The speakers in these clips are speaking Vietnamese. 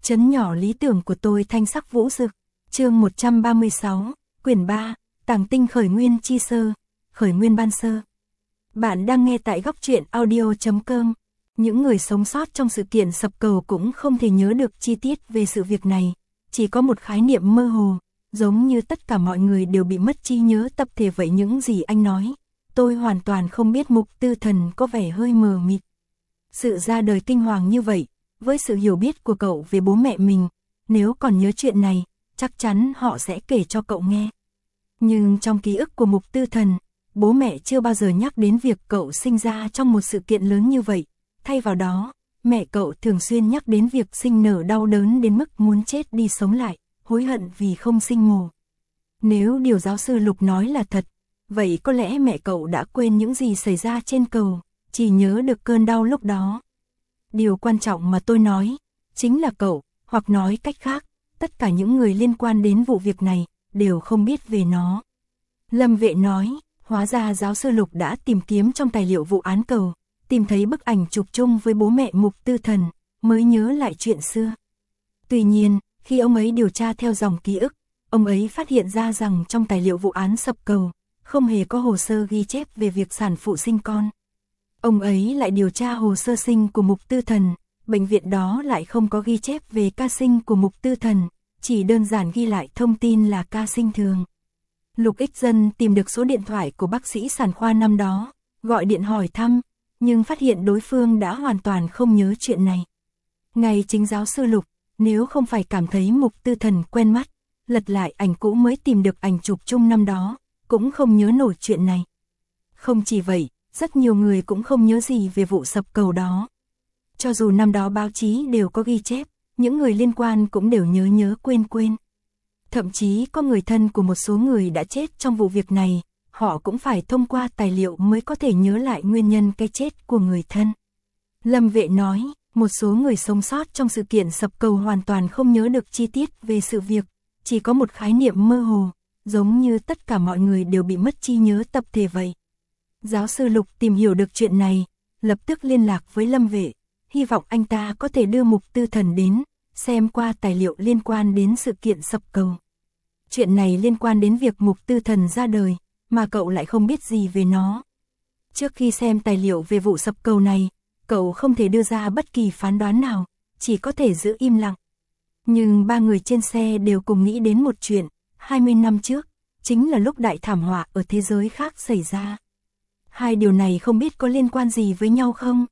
Trấn nhỏ lý tưởng của tôi thanh sắc vũ rực. Chương 136, quyển 3, Tàng tinh khởi nguyên chi sơ, khởi nguyên ban sơ. Bạn đang nghe tại góc truyện audio.com. Những người sống sót trong sự kiện sập cầu cũng không thể nhớ được chi tiết về sự việc này, chỉ có một khái niệm mơ hồ, giống như tất cả mọi người đều bị mất trí nhớ tập thể vậy. Những gì anh nói, tôi hoàn toàn không biết. Mục Tư Thần có vẻ hơi mờ mịt. Sự ra đời kinh hoàng như vậy, với sự hiểu biết của cậu về bố mẹ mình, nếu còn nhớ chuyện này, chắc chắn họ sẽ kể cho cậu nghe. Nhưng trong ký ức của Mục Tư Thần, bố mẹ chưa bao giờ nhắc đến việc cậu sinh ra trong một sự kiện lớn như vậy. Thay vào đó, mẹ cậu thường xuyên nhắc đến việc sinh nở đau đớn đến mức muốn chết đi sống lại, hối hận vì không sinh mồ. Nếu điều giáo sư Lục nói là thật, vậy có lẽ mẹ cậu đã quên những gì xảy ra trên cầu, chỉ nhớ được cơn đau lúc đó. Điều quan trọng mà tôi nói, chính là cậu, hoặc nói cách khác, tất cả những người liên quan đến vụ việc này, đều không biết về nó. Lâm Vệ nói, hóa ra giáo sư Lục đã tìm kiếm trong tài liệu vụ án cầu, tìm thấy bức ảnh chụp chung với bố mẹ Mục Tư Thần, mới nhớ lại chuyện xưa. Tuy nhiên, khi ông ấy điều tra theo dòng ký ức, ông ấy phát hiện ra rằng trong tài liệu vụ án sập cầu, không hề có hồ sơ ghi chép về việc sản phụ sinh con. Ông ấy lại điều tra hồ sơ sinh của Mục Tư Thần, bệnh viện đó lại không có ghi chép về ca sinh của Mục Tư Thần, chỉ đơn giản ghi lại thông tin là ca sinh thường. Lục Ích Dân tìm được số điện thoại của bác sĩ sản khoa năm đó, gọi điện hỏi thăm, nhưng phát hiện đối phương đã hoàn toàn không nhớ chuyện này. Ngay chính giáo sư Lục, nếu không phải cảm thấy Mục Tư Thần quen mắt, lật lại ảnh cũ mới tìm được ảnh chụp chung năm đó, cũng không nhớ nổi chuyện này. Không chỉ vậy, rất nhiều người cũng không nhớ gì về vụ sập cầu đó. Cho dù năm đó báo chí đều có ghi chép, những người liên quan cũng đều nhớ quên. Thậm chí có người thân của một số người đã chết trong vụ việc này, họ cũng phải thông qua tài liệu mới có thể nhớ lại nguyên nhân cái chết của người thân. Lâm Vệ nói, một số người sống sót trong sự kiện sập cầu hoàn toàn không nhớ được chi tiết về sự việc, chỉ có một khái niệm mơ hồ, giống như tất cả mọi người đều bị mất trí nhớ tập thể vậy. Giáo sư Lục tìm hiểu được chuyện này, lập tức liên lạc với Lâm Vệ, hy vọng anh ta có thể đưa Mục Tư Thần đến, xem qua tài liệu liên quan đến sự kiện sập cầu. Chuyện này liên quan đến việc Mục Tư Thần ra đời, mà cậu lại không biết gì về nó. Trước khi xem tài liệu về vụ sập cầu này, cậu không thể đưa ra bất kỳ phán đoán nào, chỉ có thể giữ im lặng. Nhưng ba người trên xe đều cùng nghĩ đến một chuyện, 20 năm trước, chính là lúc đại thảm họa ở thế giới khác xảy ra. Hai điều này không biết có liên quan gì với nhau không?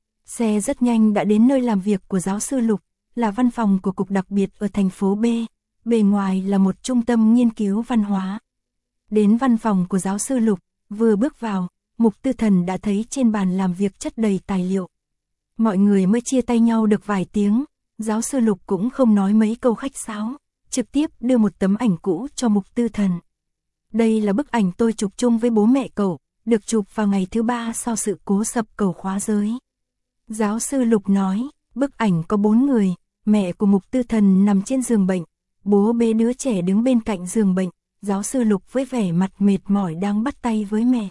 Xe rất nhanh đã đến nơi làm việc của giáo sư Lục, là văn phòng của cục đặc biệt ở thành phố B, bề ngoài là một trung tâm nghiên cứu văn hóa. Đến văn phòng của giáo sư Lục, vừa bước vào, Mục Tư Thần đã thấy trên bàn làm việc chất đầy tài liệu. Mọi người mới chia tay nhau được vài tiếng, giáo sư Lục cũng không nói mấy câu khách sáo, trực tiếp đưa một tấm ảnh cũ cho Mục Tư Thần. Đây là bức ảnh tôi chụp chung với bố mẹ cậu, được chụp vào ngày thứ 3 sau sự cố sập cầu khóa giới. Giáo sư Lục nói, bức ảnh có 4 người, mẹ của Mục Tư Thần nằm trên giường bệnh, bố bế đứa trẻ đứng bên cạnh giường bệnh, giáo sư Lục với vẻ mặt mệt mỏi đang bắt tay với mẹ.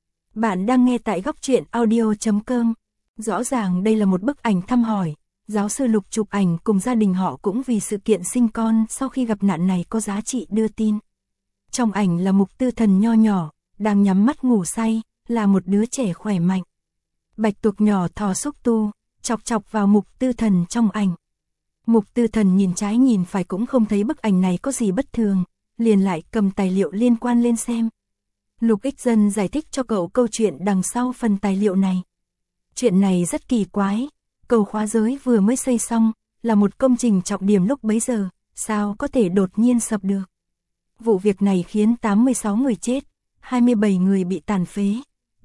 Bạn đang nghe tại góc truyện audio.com. Rõ ràng đây là một bức ảnh thăm hỏi, giáo sư Lục chụp ảnh cùng gia đình họ cũng vì sự kiện sinh con sau khi gặp nạn này có giá trị đưa tin. Trong ảnh là Mục Tư Thần nho nhỏ, đang nhắm mắt ngủ say, là một đứa trẻ khỏe mạnh. Bạch tuộc nhỏ thò xúc tu, chọc vào Mục Tư Thần trong ảnh. Mục Tư Thần nhìn trái nhìn phải cũng không thấy bức ảnh này có gì bất thường, liền lại cầm tài liệu liên quan lên xem. Lục Ích Dân giải thích cho cậu câu chuyện đằng sau phần tài liệu này. Chuyện này rất kỳ quái, cầu khóa giới vừa mới xây xong, là một công trình trọng điểm lúc bấy giờ, sao có thể đột nhiên sập được. Vụ việc này khiến 86 người chết, 27 người bị tàn phế,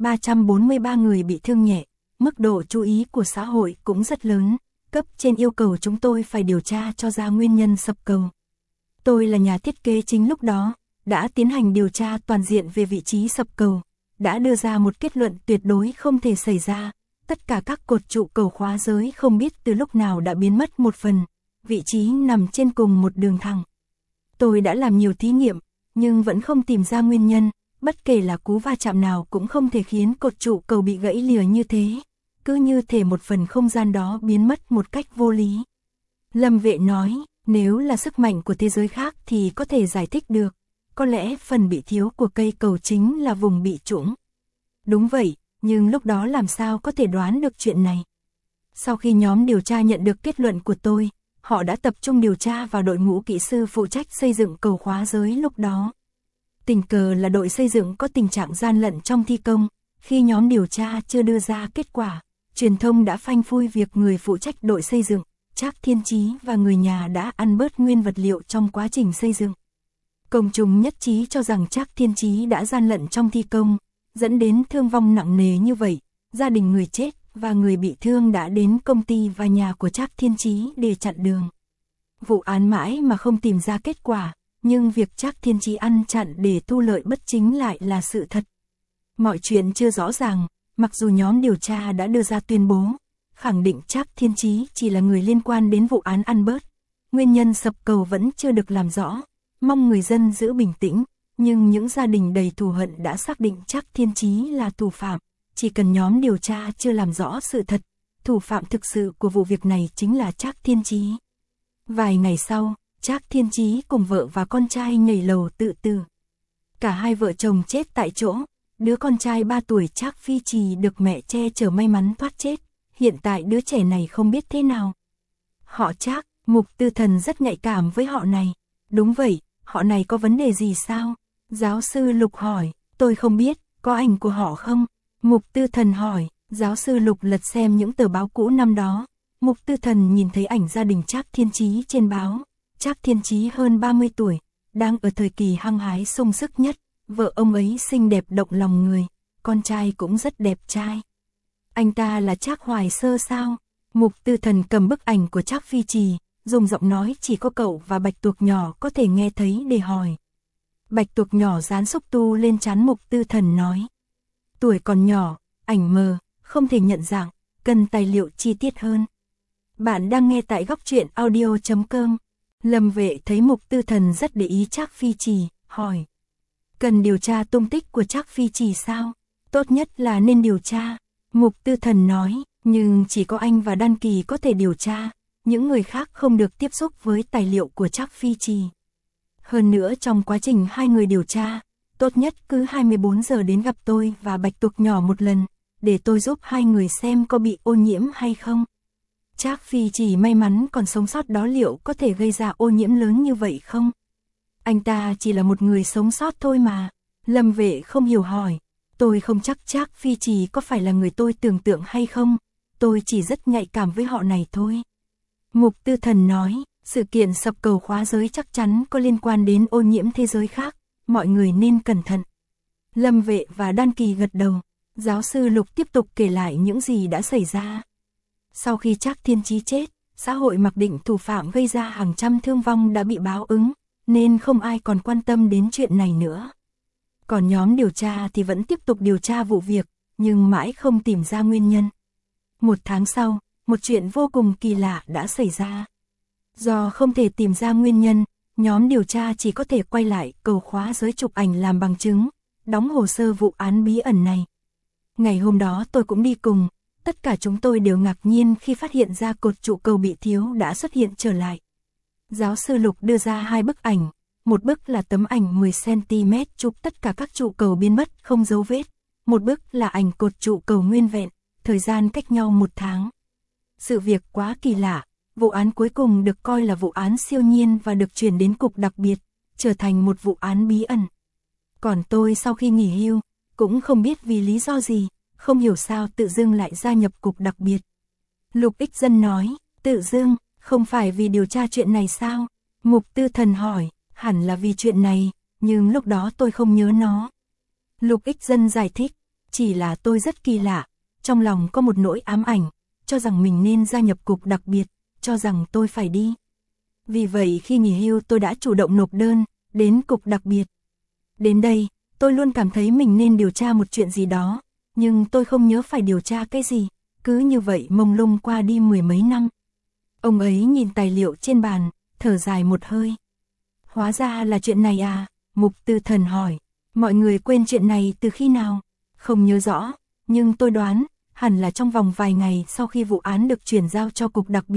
343 người bị thương nhẹ, mức độ chú ý của xã hội cũng rất lớn, cấp trên yêu cầu chúng tôi phải điều tra cho ra nguyên nhân sập cầu. Tôi là nhà thiết kế chính lúc đó, đã tiến hành điều tra toàn diện về vị trí sập cầu, đã đưa ra một kết luận tuyệt đối không thể xảy ra, tất cả các cột trụ cầu khóa giới không biết từ lúc nào đã biến mất một phần, vị trí nằm trên cùng một đường thẳng. Tôi đã làm nhiều thí nghiệm, nhưng vẫn không tìm ra nguyên nhân, bất kể là cú va chạm nào cũng không thể khiến cột trụ cầu bị gãy lìa như thế, cứ như thể một phần không gian đó biến mất một cách vô lý. Lâm Vệ nói, nếu là sức mạnh của thế giới khác thì có thể giải thích được. Có lẽ phần bị thiếu của cây cầu chính là vùng bị trũng. Đúng vậy, nhưng lúc đó làm sao có thể đoán được chuyện này. Sau khi nhóm điều tra nhận được kết luận của tôi, họ đã tập trung điều tra vào đội ngũ kỹ sư phụ trách xây dựng cầu khóa giới lúc đó. Tình cờ là đội xây dựng có tình trạng gian lận trong thi công, khi nhóm điều tra chưa đưa ra kết quả, truyền thông đã phanh phui việc người phụ trách đội xây dựng, Trác Thiên Chí và người nhà đã ăn bớt nguyên vật liệu trong quá trình xây dựng. Công chúng nhất trí cho rằng Trác Thiên Chí đã gian lận trong thi công, dẫn đến thương vong nặng nề như vậy. Gia đình người chết và người bị thương đã đến công ty và nhà của Trác Thiên Chí để chặn đường. Vụ án mãi mà không tìm ra kết quả, nhưng việc Trác Thiên Chí ăn chặn để thu lợi bất chính lại là sự thật. Mọi chuyện chưa rõ ràng, mặc dù nhóm điều tra đã đưa ra tuyên bố, khẳng định Trác Thiên Chí chỉ là người liên quan đến vụ án ăn bớt. Nguyên nhân sập cầu vẫn chưa được làm rõ, mong người dân giữ bình tĩnh, nhưng những gia đình đầy thù hận đã xác định Trác Thiên Chí là thủ phạm. Chỉ cần nhóm điều tra chưa làm rõ sự thật, thủ phạm thực sự của vụ việc này chính là Trác Thiên Chí. Vài ngày sau, Trác Thiên Chí cùng vợ và con trai nhảy lầu tự tử. Cả hai vợ chồng chết tại chỗ, đứa con trai 3 tuổi Trác Phi Trì được mẹ che chở may mắn thoát chết, hiện tại đứa trẻ này không biết thế nào. Họ Trác, Mục Tư Thần rất nhạy cảm với họ này. Đúng vậy, họ này có vấn đề gì sao? Giáo sư Lục hỏi, tôi không biết, có ảnh của họ không? Mục Tư Thần hỏi, giáo sư Lục lật xem những tờ báo cũ năm đó. Mục Tư Thần nhìn thấy ảnh gia đình Trác Thiên Chí trên báo. Trác Thiên Chí hơn 30 tuổi, đang ở thời kỳ hăng hái sung sức nhất. Vợ ông ấy xinh đẹp động lòng người, con trai cũng rất đẹp trai. Anh ta là Trác Hoài Sơ sao? Mục Tư Thần cầm bức ảnh của Trác Phi Trì, dùng giọng nói chỉ có cậu và Bạch Tuộc nhỏ có thể nghe thấy để hỏi. Bạch Tuộc nhỏ dán xúc tu lên trán Mục Tư Thần nói. Tuổi còn nhỏ, ảnh mờ, không thể nhận dạng, cần tài liệu chi tiết hơn. Bạn đang nghe tại góc truyện audio.com. Lâm Vệ thấy Mục Tư Thần rất để ý Trác Phi Trì, hỏi. Cần điều tra tung tích của Trác Phi Trì sao? Tốt nhất là nên điều tra. Mục Tư Thần nói, nhưng chỉ có anh và Đan Kỳ có thể điều tra, những người khác không được tiếp xúc với tài liệu của Trác Phi Trì. Hơn nữa trong quá trình hai người điều tra, tốt nhất cứ 24 giờ đến gặp tôi và Bạch Tuộc nhỏ một lần, để tôi giúp hai người xem có bị ô nhiễm hay không. Trác Phi Trì may mắn còn sống sót đó liệu có thể gây ra ô nhiễm lớn như vậy không? Anh ta chỉ là một người sống sót thôi mà. Lâm Vệ không hiểu hỏi. Tôi không chắc Trác Phi Trì có phải là người tôi tưởng tượng hay không. Tôi chỉ rất nhạy cảm với họ này thôi. Mục Tư Thần nói, sự kiện sập cầu khóa giới chắc chắn có liên quan đến ô nhiễm thế giới khác. Mọi người nên cẩn thận. Lâm Vệ và Đan Kỳ gật đầu. Giáo sư Lục tiếp tục kể lại những gì đã xảy ra. Sau khi Trác Thiên Chí chết, xã hội mặc định thủ phạm gây ra hàng trăm thương vong đã bị báo ứng, nên không ai còn quan tâm đến chuyện này nữa. Còn nhóm điều tra thì vẫn tiếp tục điều tra vụ việc, nhưng mãi không tìm ra nguyên nhân. Một tháng sau, một chuyện vô cùng kỳ lạ đã xảy ra. Do không thể tìm ra nguyên nhân, nhóm điều tra chỉ có thể quay lại cầu khóa giới chụp ảnh làm bằng chứng, đóng hồ sơ vụ án bí ẩn này. Ngày hôm đó tôi cũng đi cùng, tất cả chúng tôi đều ngạc nhiên khi phát hiện ra cột trụ cầu bị thiếu đã xuất hiện trở lại. Giáo sư Lục đưa ra hai bức ảnh, một bức là tấm ảnh 10cm chụp tất cả các trụ cầu biến mất không dấu vết, một bức là ảnh cột trụ cầu nguyên vẹn, thời gian cách nhau 1 tháng. Sự việc quá kỳ lạ, vụ án cuối cùng được coi là vụ án siêu nhiên và được chuyển đến cục đặc biệt, trở thành một vụ án bí ẩn. Còn tôi sau khi nghỉ hưu, cũng không biết vì lý do gì, không hiểu sao tự dưng lại gia nhập cục đặc biệt. Lục Ích Dân nói, tự dưng, không phải vì điều tra chuyện này sao? Mục Tư Thần hỏi, hẳn là vì chuyện này, nhưng lúc đó tôi không nhớ nó. Lục Ích Dân giải thích, chỉ là tôi rất kỳ lạ, trong lòng có một nỗi ám ảnh, cho rằng mình nên gia nhập cục đặc biệt, cho rằng tôi phải đi. Vì vậy khi nghỉ hưu tôi đã chủ động nộp đơn, đến cục đặc biệt. Đến đây, tôi luôn cảm thấy mình nên điều tra một chuyện gì đó, nhưng tôi không nhớ phải điều tra cái gì, cứ như vậy mông lung qua đi 10 mấy năm. Ông ấy nhìn tài liệu trên bàn, thở dài một hơi. Hóa ra là chuyện này à? Mục Tư Thần hỏi. Mọi người quên chuyện này từ khi nào? Không nhớ rõ, nhưng tôi đoán, hẳn là trong vòng vài ngày sau khi vụ án được chuyển giao cho cục đặc biệt,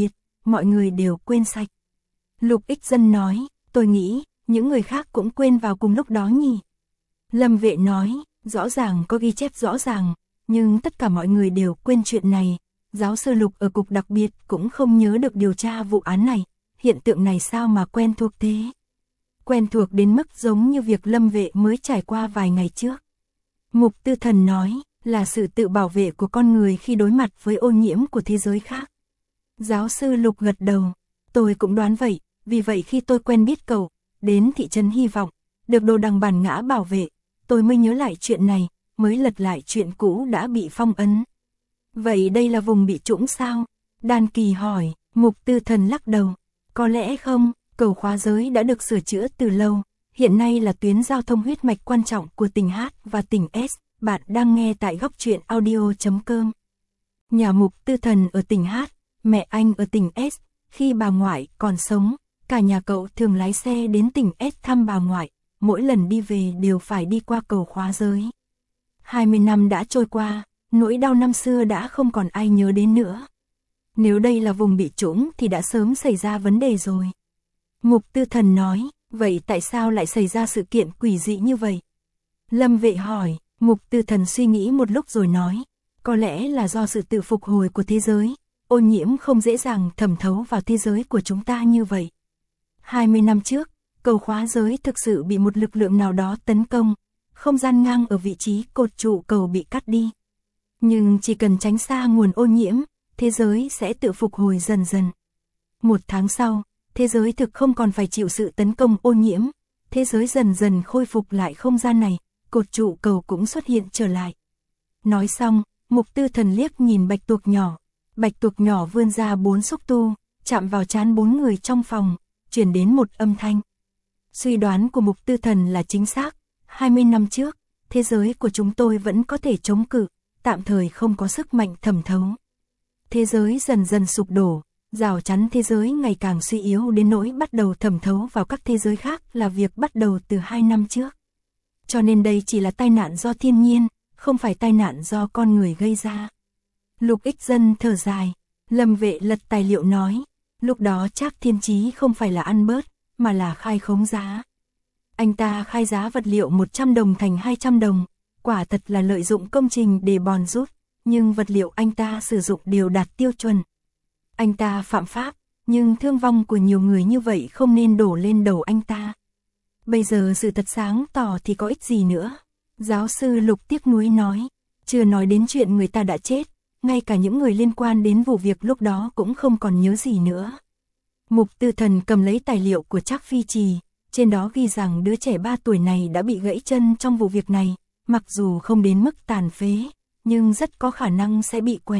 mọi người đều quên sạch. Lục Ích Dân nói, tôi nghĩ, những người khác cũng quên vào cùng lúc đó nhỉ. Lâm Vệ nói, rõ ràng có ghi chép rõ ràng, nhưng tất cả mọi người đều quên chuyện này. Giáo sư Lục ở cục đặc biệt cũng không nhớ được điều tra vụ án này, hiện tượng này sao mà quen thuộc thế? Quen thuộc đến mức giống như việc Lâm Vệ mới trải qua vài ngày trước. Mục Tư Thần nói, là sự tự bảo vệ của con người khi đối mặt với ô nhiễm của thế giới khác. Giáo sư Lục gật đầu, tôi cũng đoán vậy, vì vậy khi tôi quen biết cậu, đến thị trấn Hy Vọng, được Đồ Đằng Bản Ngã bảo vệ, tôi mới nhớ lại chuyện này, mới lật lại chuyện cũ đã bị phong ấn. Vậy đây là vùng bị trũng sao? Đan Kỳ hỏi, Mục Tư Thần lắc đầu, có lẽ không, cầu khóa giới đã được sửa chữa từ lâu, hiện nay là tuyến giao thông huyết mạch quan trọng của tỉnh H và tỉnh S. Bạn đang nghe tại Góc Truyện Audio.com. Nhà Mục Tư Thần ở tỉnh H, mẹ anh ở tỉnh S, khi bà ngoại còn sống, cả nhà cậu thường lái xe đến tỉnh S thăm bà ngoại, mỗi lần đi về đều phải đi qua cầu khóa giới. 20 năm đã trôi qua, nỗi đau năm xưa đã không còn ai nhớ đến nữa. Nếu đây là vùng bị trũng thì đã sớm xảy ra vấn đề rồi. Mục Tư Thần nói, vậy tại sao lại xảy ra sự kiện quỷ dị như vậy? Lâm Vệ hỏi, Mục Tư Thần suy nghĩ một lúc rồi nói, có lẽ là do sự tự phục hồi của thế giới, ô nhiễm không dễ dàng thẩm thấu vào thế giới của chúng ta như vậy. 20 năm trước, cầu khóa giới thực sự bị một lực lượng nào đó tấn công, không gian ngang ở vị trí cột trụ cầu bị cắt đi. Nhưng chỉ cần tránh xa nguồn ô nhiễm, thế giới sẽ tự phục hồi dần dần. 1 tháng sau, thế giới thực không còn phải chịu sự tấn công ô nhiễm, thế giới dần dần khôi phục lại không gian này, cột trụ cầu cũng xuất hiện trở lại. Nói xong, Mục Tư Thần liếc nhìn bạch tuộc nhỏ. Bạch tuộc nhỏ vươn ra 4 xúc tu, chạm vào trán 4 người trong phòng, truyền đến một âm thanh. Suy đoán của Mục Tư Thần là chính xác, 20 năm trước, thế giới của chúng tôi vẫn có thể chống cự, tạm thời không có sức mạnh thẩm thấu. Thế giới dần dần sụp đổ, rào chắn thế giới ngày càng suy yếu đến nỗi bắt đầu thẩm thấu vào các thế giới khác là việc bắt đầu từ 2 năm trước. Cho nên đây chỉ là tai nạn do thiên nhiên, không phải tai nạn do con người gây ra. Lục Ích Dân thở dài, Lâm Vệ lật tài liệu nói, lúc đó Trác Thiên Chí không phải là ăn bớt, mà là khai khống giá. Anh ta khai giá vật liệu 100 đồng thành 200 đồng, quả thật là lợi dụng công trình để bòn rút, nhưng vật liệu anh ta sử dụng đều đạt tiêu chuẩn. Anh ta phạm pháp, nhưng thương vong của nhiều người như vậy không nên đổ lên đầu anh ta. Bây giờ sự thật sáng tỏ thì có ích gì nữa. Giáo sư Lục tiếc nuối nói, chưa nói đến chuyện người ta đã chết, ngay cả những người liên quan đến vụ việc lúc đó cũng không còn nhớ gì nữa. Mục Tư Thần cầm lấy tài liệu của Trác Phi Trì, trên đó ghi rằng đứa trẻ 3 tuổi này đã bị gãy chân trong vụ việc này, mặc dù không đến mức tàn phế, nhưng rất có khả năng sẽ bị què.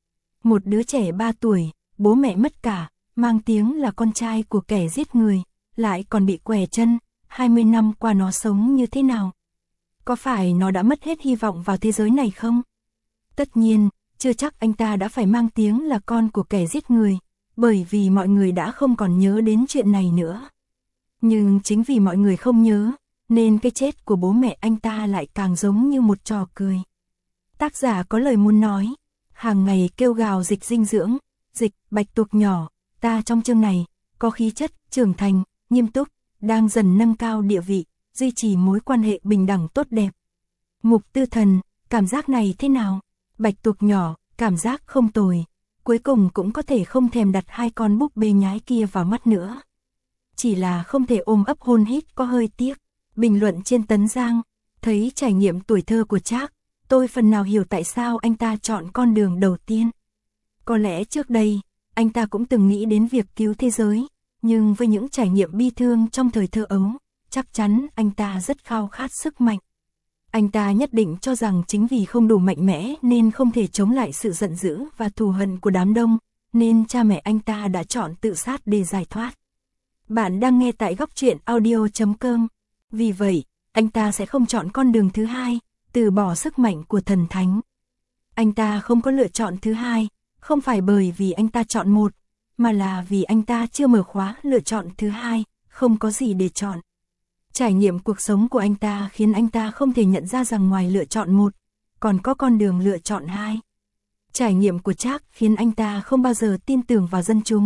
Một đứa trẻ 3 tuổi, bố mẹ mất cả, mang tiếng là con trai của kẻ giết người, lại còn bị què chân, 20 năm qua nó sống như thế nào? Có phải nó đã mất hết hy vọng vào thế giới này không? Tất nhiên, chưa chắc anh ta đã phải mang tiếng là con của kẻ giết người, bởi vì mọi người đã không còn nhớ đến chuyện này nữa. Nhưng chính vì mọi người không nhớ, nên cái chết của bố mẹ anh ta lại càng giống như một trò cười. Tác giả có lời muốn nói, hàng ngày kêu gào dịch dinh dưỡng, dịch bạch tuộc nhỏ, ta trong chương này, có khí chất, trưởng thành, nghiêm túc, đang dần nâng cao địa vị, duy trì mối quan hệ bình đẳng tốt đẹp. Mục Tư Thần, cảm giác này thế nào? Bạch tuộc nhỏ, cảm giác không tồi, cuối cùng cũng có thể không thèm đặt 2 con búp bê nhái kia vào mắt nữa. Chỉ là không thể ôm ấp hôn hít có hơi tiếc. Bình luận trên Tấn Giang, thấy trải nghiệm tuổi thơ của Trác, tôi phần nào hiểu tại sao anh ta chọn con đường đầu tiên. Có lẽ trước đây, anh ta cũng từng nghĩ đến việc cứu thế giới, nhưng với những trải nghiệm bi thương trong thời thơ ấu, chắc chắn anh ta rất khao khát sức mạnh. Anh ta nhất định cho rằng chính vì không đủ mạnh mẽ nên không thể chống lại sự giận dữ và thù hận của đám đông, nên cha mẹ anh ta đã chọn tự sát để giải thoát. Bạn đang nghe tại Góc Truyện Audio.com. Vì vậy, anh ta sẽ không chọn con đường thứ hai, từ bỏ sức mạnh của thần thánh. Anh ta không có lựa chọn thứ hai, không phải bởi vì anh ta chọn một, mà là vì anh ta chưa mở khóa lựa chọn thứ hai, không có gì để chọn. Trải nghiệm cuộc sống của anh ta khiến anh ta không thể nhận ra rằng ngoài lựa chọn một, còn có con đường lựa chọn hai. Trải nghiệm của Trác khiến anh ta không bao giờ tin tưởng vào dân chúng,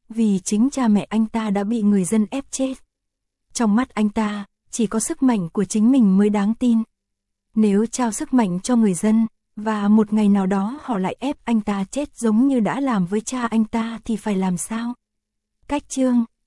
vì chính cha mẹ anh ta đã bị người dân ép chết. Trong mắt anh ta, chỉ có sức mạnh của chính mình mới đáng tin. Nếu trao sức mạnh cho người dân, và một ngày nào đó họ lại ép anh ta chết giống như đã làm với cha anh ta thì phải làm sao? Cách chương